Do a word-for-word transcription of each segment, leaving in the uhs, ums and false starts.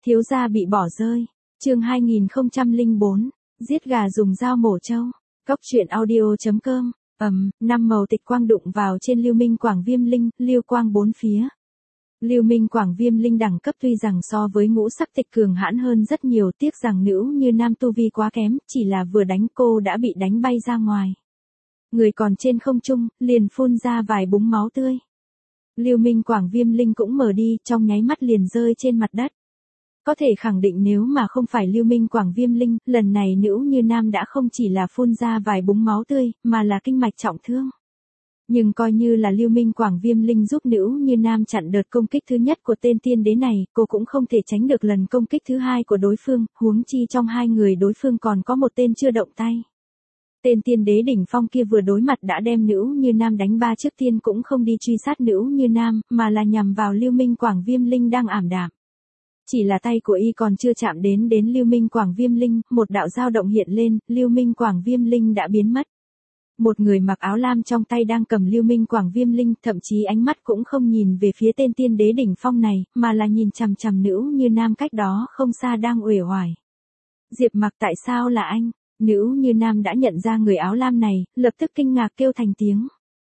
Thiếu gia bị bỏ rơi. Chương hai nghìn không trăm lẻ bốn. Giết gà dùng dao mổ trâu. Cốc truyện audio chấm com. Ầm, năm màu tịch quang đụng vào trên Lưu Minh Quảng Viêm Linh, lưu quang bốn phía. Lưu Minh Quảng Viêm Linh đẳng cấp tuy rằng so với ngũ sắc tịch cường hãn hơn rất nhiều, tiếc rằng Nữ Như Nam tu vi quá kém, chỉ là vừa đánh cô đã bị đánh bay ra ngoài. Người còn trên không trung, liền phun ra vài búng máu tươi. Lưu Minh Quảng Viêm Linh cũng mờ đi, trong nháy mắt liền rơi trên mặt đất. Có thể khẳng định nếu mà không phải Lưu Minh Quảng Viêm Linh, lần này Nữ Như Nam đã không chỉ là phun ra vài búng máu tươi, mà là kinh mạch trọng thương. Nhưng coi như là Lưu Minh Quảng Viêm Linh giúp Nữ Như Nam chặn đợt công kích thứ nhất của tên tiên đế này, cô cũng không thể tránh được lần công kích thứ hai của đối phương, huống chi trong hai người đối phương còn có một tên chưa động tay. Tên tiên đế đỉnh phong kia vừa đối mặt đã đem Nữ Như Nam đánh ba, trước tiên cũng không đi truy sát Nữ Như Nam, mà là nhằm vào Lưu Minh Quảng Viêm Linh đang ảm đạm. Chỉ là tay của y còn chưa chạm đến đến Lưu Minh Quảng Viêm Linh, một đạo dao động hiện lên, Lưu Minh Quảng Viêm Linh đã biến mất. Một người mặc áo lam trong tay đang cầm Lưu Minh Quảng Viêm Linh, thậm chí ánh mắt cũng không nhìn về phía tên tiên đế đỉnh phong này, mà là nhìn chằm chằm Nữ Như Nam cách đó không xa đang uể oải. Diệp Mặc, tại sao là anh? Nữ Như Nam đã nhận ra người áo lam này, lập tức kinh ngạc kêu thành tiếng.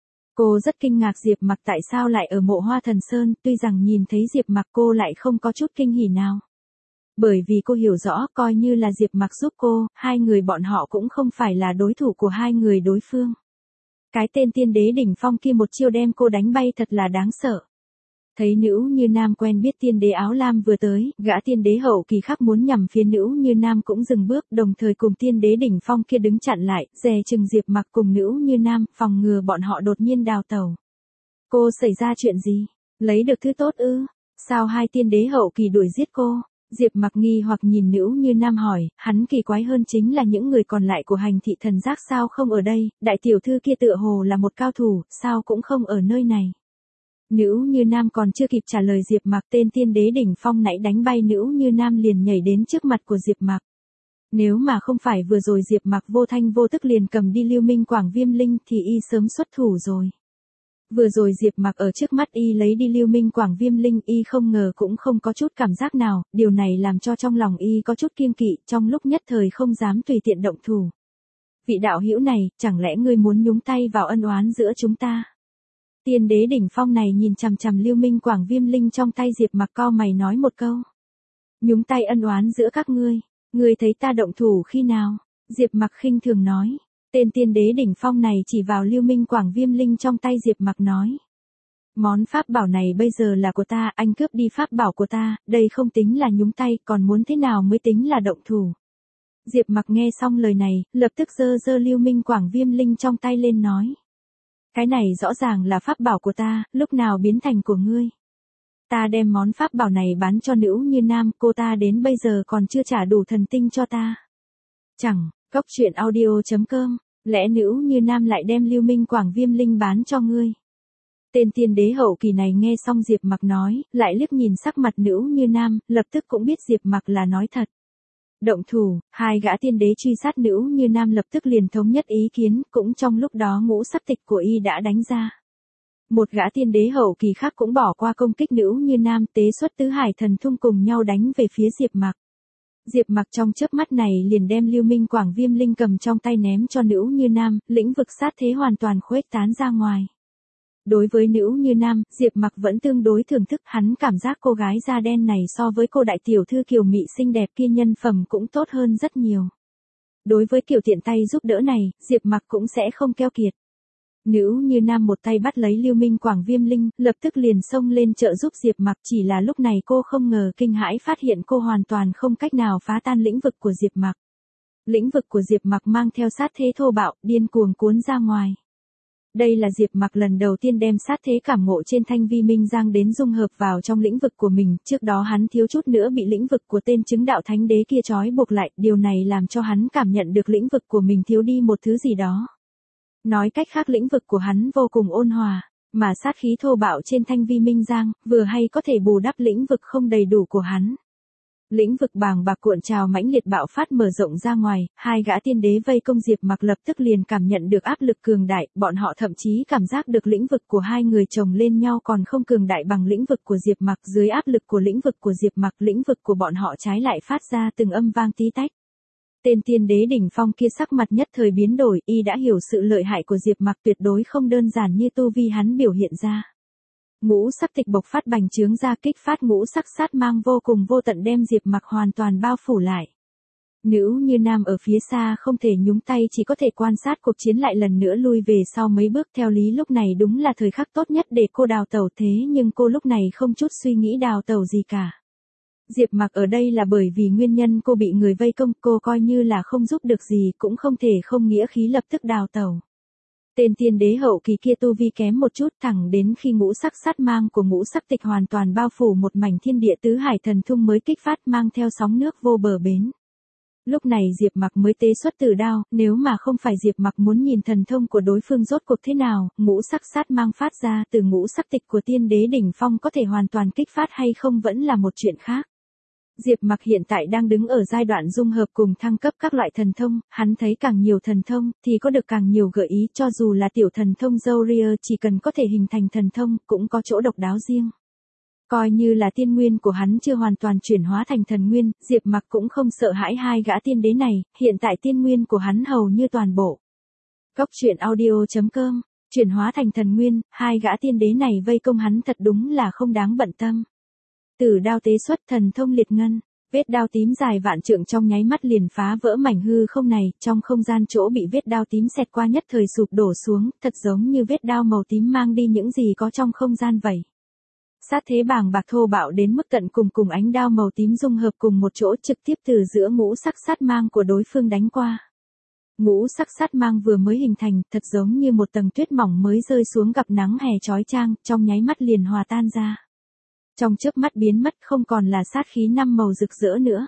Cô rất kinh ngạc Diệp Mặc tại sao lại ở Mộ Hoa Thần Sơn, tuy rằng nhìn thấy Diệp Mặc cô lại không có chút kinh hỉ nào. Bởi vì cô hiểu rõ, coi như là Diệp Mặc giúp cô, hai người bọn họ cũng không phải là đối thủ của hai người đối phương. Cái tên tiên đế đỉnh phong kia một chiêu đem cô đánh bay thật là đáng sợ. Thấy Nữ Như Nam quen biết tiên đế áo lam vừa tới, gã tiên đế hậu kỳ khác muốn nhằm phía Nữ Như Nam cũng dừng bước, đồng thời cùng tiên đế đỉnh phong kia đứng chặn lại, dè chừng Diệp Mặc cùng Nữ Như Nam, phòng ngừa bọn họ đột nhiên đào tẩu. Cô xảy ra chuyện gì? Lấy được thứ tốt ư? Sao hai tiên đế hậu kỳ đuổi giết cô? Diệp Mặc nghi hoặc nhìn Nữ Như Nam hỏi, hắn kỳ quái hơn chính là những người còn lại của hành thị thần giác sao không ở đây, đại tiểu thư kia tựa hồ là một cao thủ, sao cũng không ở nơi này. Nữ Như Nam còn chưa kịp trả lời Diệp Mặc, tên tiên đế đỉnh phong nãy đánh bay Nữ Như Nam liền nhảy đến trước mặt của Diệp Mặc. Nếu mà không phải vừa rồi Diệp Mặc vô thanh vô tức liền cầm đi Lưu Minh Quảng Viêm Linh thì y sớm xuất thủ rồi. Vừa rồi Diệp Mặc ở trước mắt y lấy đi Lưu Minh Quảng Viêm Linh, y không ngờ cũng không có chút cảm giác nào, điều này làm cho trong lòng y có chút kiêng kỵ, trong lúc nhất thời không dám tùy tiện động thủ. Vị đạo hữu này, chẳng lẽ ngươi muốn nhúng tay vào ân oán giữa chúng ta? Tiên đế đỉnh phong này nhìn chằm chằm Lưu Minh Quảng Viêm Linh trong tay Diệp Mặc cau mày nói một câu. Nhúng tay ân oán giữa các ngươi, ngươi thấy ta động thủ khi nào? Diệp Mặc khinh thường nói. Tên tiên đế đỉnh phong này chỉ vào Lưu Minh Quảng Viêm Linh trong tay Diệp Mặc nói. Món pháp bảo này bây giờ là của ta, anh cướp đi pháp bảo của ta, đây không tính là nhúng tay, còn muốn thế nào mới tính là động thủ? Diệp Mặc nghe xong lời này, lập tức giơ giơ Lưu Minh Quảng Viêm Linh trong tay lên nói. Cái này rõ ràng là pháp bảo của ta, lúc nào biến thành của ngươi? Ta đem món pháp bảo này bán cho Nữ Như Nam, cô ta đến bây giờ còn chưa trả đủ thần tinh cho ta. Chẳng, cốc truyện audio chấm com, lẽ Nữ Như Nam lại đem Lưu Minh Quảng Viêm Linh bán cho ngươi? Tên tiên đế hậu kỳ này nghe xong Diệp Mặc nói, lại liếc nhìn sắc mặt Nữ Như Nam, lập tức cũng biết Diệp Mặc là nói thật. Động thủ, hai gã tiên đế truy sát Nữ Như Nam lập tức liền thống nhất ý kiến, cũng trong lúc đó ngũ sắc tịch của y đã đánh ra. Một gã tiên đế hậu kỳ khác cũng bỏ qua công kích Nữ Như Nam, tế xuất tứ hải thần thung cùng nhau đánh về phía Diệp Mặc. Diệp Mặc trong chớp mắt này liền đem Lưu Minh Quảng Viêm Linh cầm trong tay ném cho Nữ Như Nam, lĩnh vực sát thế hoàn toàn khuếch tán ra ngoài. Đối với Nữ Như Nam, Diệp Mặc vẫn tương đối thưởng thức, hắn cảm giác cô gái da đen này so với cô đại tiểu thư kiều mị xinh đẹp kia nhân phẩm cũng tốt hơn rất nhiều. Đối với kiểu tiện tay giúp đỡ này, Diệp Mặc cũng sẽ không keo kiệt. Nữ Như Nam một tay bắt lấy Lưu Minh Quảng Viêm Linh, lập tức liền xông lên trợ giúp Diệp Mặc, chỉ là lúc này cô không ngờ kinh hãi phát hiện cô hoàn toàn không cách nào phá tan lĩnh vực của Diệp Mặc. Lĩnh vực của Diệp Mặc mang theo sát thế thô bạo, điên cuồng cuốn ra ngoài. Đây là Diệp Mặc lần đầu tiên đem sát thế cảm ngộ trên Thanh Vi Minh Giang đến dung hợp vào trong lĩnh vực của mình, trước đó hắn thiếu chút nữa bị lĩnh vực của tên chứng đạo thánh đế kia trói buộc lại, điều này làm cho hắn cảm nhận được lĩnh vực của mình thiếu đi một thứ gì đó. Nói cách khác lĩnh vực của hắn vô cùng ôn hòa, mà sát khí thô bạo trên Thanh Vi Minh Giang, vừa hay có thể bù đắp lĩnh vực không đầy đủ của hắn. Lĩnh vực bàng bạc cuộn trào mãnh liệt bạo phát mở rộng ra ngoài, hai gã tiên đế vây công Diệp Mặc lập tức liền cảm nhận được áp lực cường đại, bọn họ thậm chí cảm giác được lĩnh vực của hai người chồng lên nhau còn không cường đại bằng lĩnh vực của Diệp Mặc, dưới áp lực của lĩnh vực của Diệp Mặc, lĩnh vực của bọn họ trái lại phát ra từng âm vang tí tách. Tên tiên đế đỉnh phong kia sắc mặt nhất thời biến đổi, y đã hiểu sự lợi hại của Diệp Mặc tuyệt đối không đơn giản như tu vi hắn biểu hiện ra. Ngũ sắc tịch bộc phát bành trướng ra kích phát ngũ sắc sát mang vô cùng vô tận đem Diệp Mặc hoàn toàn bao phủ lại. Nữ Như Nam ở phía xa không thể nhúng tay, chỉ có thể quan sát cuộc chiến lại lần nữa lui về sau mấy bước, theo lý lúc này đúng là thời khắc tốt nhất để cô đào tẩu, thế nhưng cô lúc này không chút suy nghĩ đào tẩu gì cả. Diệp Mặc ở đây là bởi vì nguyên nhân cô bị người vây công, cô coi như là không giúp được gì cũng không thể không nghĩa khí lập tức đào tẩu. Tên tiên đế hậu kỳ kia tu vi kém một chút, thẳng đến khi ngũ sắc sát mang của ngũ sắc tịch hoàn toàn bao phủ một mảnh thiên địa tứ hải thần thung mới kích phát mang theo sóng nước vô bờ bến. Lúc này Diệp Mặc mới tế xuất tử đao, nếu mà không phải Diệp Mặc muốn nhìn thần thông của đối phương rốt cuộc thế nào, ngũ sắc sát mang phát ra từ ngũ sắc tịch của tiên đế đỉnh phong có thể hoàn toàn kích phát hay không vẫn là một chuyện khác. Diệp Mặc hiện tại đang đứng ở giai đoạn dung hợp cùng thăng cấp các loại thần thông, hắn thấy càng nhiều thần thông thì có được càng nhiều gợi ý, cho dù là tiểu thần thông Zoria chỉ cần có thể hình thành thần thông cũng có chỗ độc đáo riêng. Coi như là tiên nguyên của hắn chưa hoàn toàn chuyển hóa thành thần nguyên, Diệp Mặc cũng không sợ hãi hai gã tiên đế này, hiện tại tiên nguyên của hắn hầu như toàn bộ. Góc truyện audio chấm com, chuyển hóa thành thần nguyên, hai gã tiên đế này vây công hắn thật đúng là không đáng bận tâm. Tử đao tế xuất thần thông liệt ngân, vết đao tím dài vạn trượng trong nháy mắt liền phá vỡ mảnh hư không này, trong không gian chỗ bị vết đao tím xẹt qua nhất thời sụp đổ xuống, thật giống như vết đao màu tím mang đi những gì có trong không gian vậy. Sát thế bàng bạc thô bạo đến mức tận cùng cùng ánh đao màu tím dung hợp cùng một chỗ trực tiếp từ giữa ngũ sắc sát mang của đối phương đánh qua. Ngũ sắc sát mang vừa mới hình thành, thật giống như một tầng tuyết mỏng mới rơi xuống gặp nắng hè chói chang, trong nháy mắt liền hòa tan ra. Trong chớp mắt biến mất không còn là sát khí năm màu rực rỡ nữa.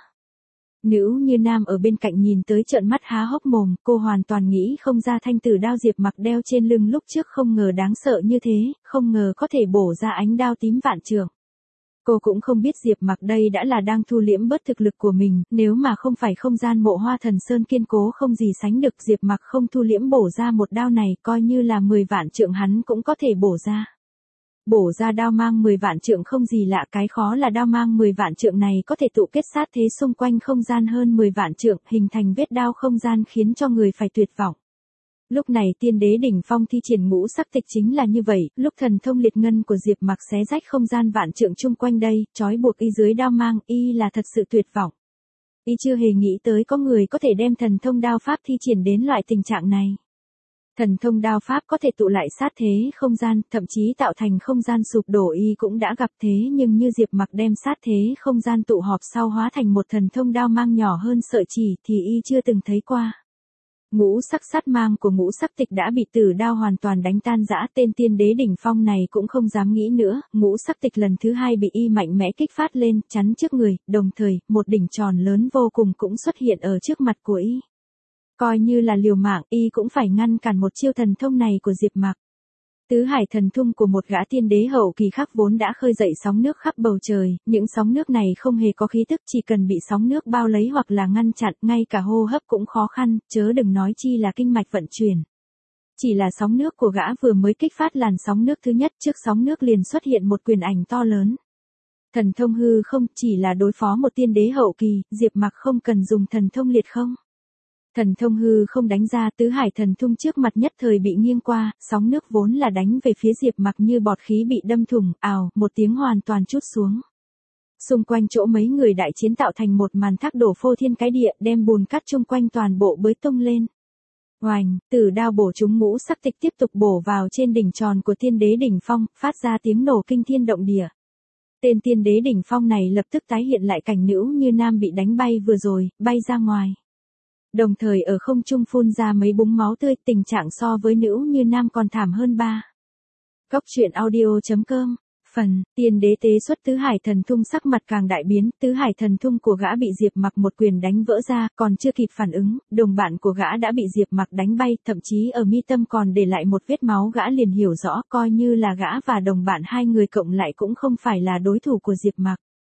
Nữ Như Nam ở bên cạnh nhìn tới trợn mắt há hốc mồm, cô hoàn toàn nghĩ không ra thanh tử đao Diệp Mặc đeo trên lưng lúc trước không ngờ đáng sợ như thế, không ngờ có thể bổ ra ánh đao tím vạn trượng. Cô cũng không biết Diệp Mặc đây đã là đang thu liễm bớt thực lực của mình, nếu mà không phải không gian mộ Hoa Thần Sơn kiên cố không gì sánh được, Diệp Mặc không thu liễm bổ ra một đao này coi như là mười vạn trượng hắn cũng có thể bổ ra. Bổ ra đao mang mười vạn trượng không gì lạ, cái khó là đao mang mười vạn trượng này có thể tụ kết sát thế xung quanh không gian hơn mười vạn trượng, hình thành vết đao không gian khiến cho người phải tuyệt vọng. Lúc này tiên đế đỉnh phong thi triển ngũ sắc tịch chính là như vậy, lúc thần thông liệt ngân của Diệp Mặc xé rách không gian vạn trượng chung quanh đây, trói buộc y dưới đao mang, y là thật sự tuyệt vọng. Y chưa hề nghĩ tới có người có thể đem thần thông đao pháp thi triển đến loại tình trạng này. Thần thông đao pháp có thể tụ lại sát thế không gian, thậm chí tạo thành không gian sụp đổ y cũng đã gặp, thế nhưng như Diệp Mặc đem sát thế không gian tụ họp sau hóa thành một thần thông đao mang nhỏ hơn sợi chỉ thì y chưa từng thấy qua. Ngũ sắc sát mang của ngũ sắc tịch đã bị tử đao hoàn toàn đánh tan rã, tên tiên đế đỉnh phong này cũng không dám nghĩ nữa, ngũ sắc tịch lần thứ hai bị y mạnh mẽ kích phát lên, chắn trước người, đồng thời, một đỉnh tròn lớn vô cùng cũng xuất hiện ở trước mặt của y. Coi như là liều mạng, y cũng phải ngăn cản một chiêu thần thông này của Diệp Mặc. Tứ hải thần thung của một gã tiên đế hậu kỳ khác vốn đã khơi dậy sóng nước khắp bầu trời, những sóng nước này không hề có khí tức, chỉ cần bị sóng nước bao lấy hoặc là ngăn chặn, ngay cả hô hấp cũng khó khăn, chớ đừng nói chi là kinh mạch vận chuyển. Chỉ là sóng nước của gã vừa mới kích phát làn sóng nước thứ nhất, trước sóng nước liền xuất hiện một quyền ảnh to lớn. Thần thông hư không, chỉ là đối phó một tiên đế hậu kỳ, Diệp Mặc không cần dùng thần thông liệt không. Thần thông hư không đánh ra, tứ hải thần thung trước mặt nhất thời bị nghiêng qua, sóng nước vốn là đánh về phía Diệp Mặc như bọt khí bị đâm thủng, ào, một tiếng hoàn toàn trút xuống. Xung quanh chỗ mấy người đại chiến tạo thành một màn thác đổ phô thiên cái địa, đem bùn cát chung quanh toàn bộ bới tung lên. Oành, tử đao bổ trúng ngũ sắc tịch tiếp tục bổ vào trên đỉnh tròn của tiên đế đỉnh phong, phát ra tiếng nổ kinh thiên động địa. Tên tiên đế đỉnh phong này lập tức tái hiện lại cảnh Nữ Như Nam bị đánh bay vừa rồi, bay ra ngoài. Đồng thời ở không trung phun ra mấy búng máu tươi, tình trạng so với Nữ Như Nam còn thảm hơn ba. Góc truyện audio chấm com, phần, tiên đế tế xuất tứ hải thần thung sắc mặt càng đại biến, tứ hải thần thung của gã bị Diệp Mặc một quyền đánh vỡ ra, còn chưa kịp phản ứng, đồng bạn của gã đã bị Diệp Mặc đánh bay, thậm chí ở mi tâm còn để lại một vết máu, gã liền hiểu rõ, coi như là gã và đồng bạn hai người cộng lại cũng không phải là đối thủ của Diệp Mặc.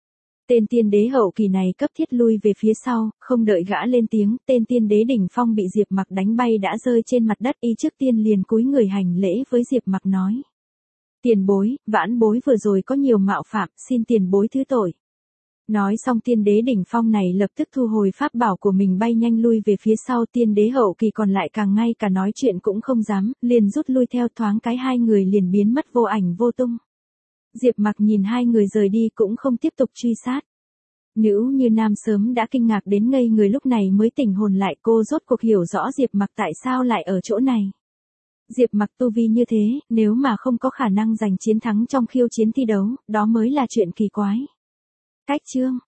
Tên tiên đế hậu kỳ này cấp thiết lui về phía sau, không đợi gã lên tiếng, tên tiên đế đỉnh phong bị Diệp Mặc đánh bay đã rơi trên mặt đất, y trước tiên liền cúi người hành lễ với Diệp Mặc nói. Tiền bối, vãn bối vừa rồi có nhiều mạo phạm, xin tiền bối thứ tội. Nói xong tiên đế đỉnh phong này lập tức thu hồi pháp bảo của mình bay nhanh lui về phía sau, tiên đế hậu kỳ còn lại càng ngay cả nói chuyện cũng không dám, liền rút lui theo, thoáng cái hai người liền biến mất vô ảnh vô tung. Diệp Mặc nhìn hai người rời đi cũng không tiếp tục truy sát. Nữ Như Nam sớm đã kinh ngạc đến ngây người, lúc này mới tỉnh hồn lại, cô rốt cuộc hiểu rõ Diệp Mặc tại sao lại ở chỗ này. Diệp Mặc tu vi như thế, nếu mà không có khả năng giành chiến thắng trong khiêu chiến thi đấu, đó mới là chuyện kỳ quái. Cách chương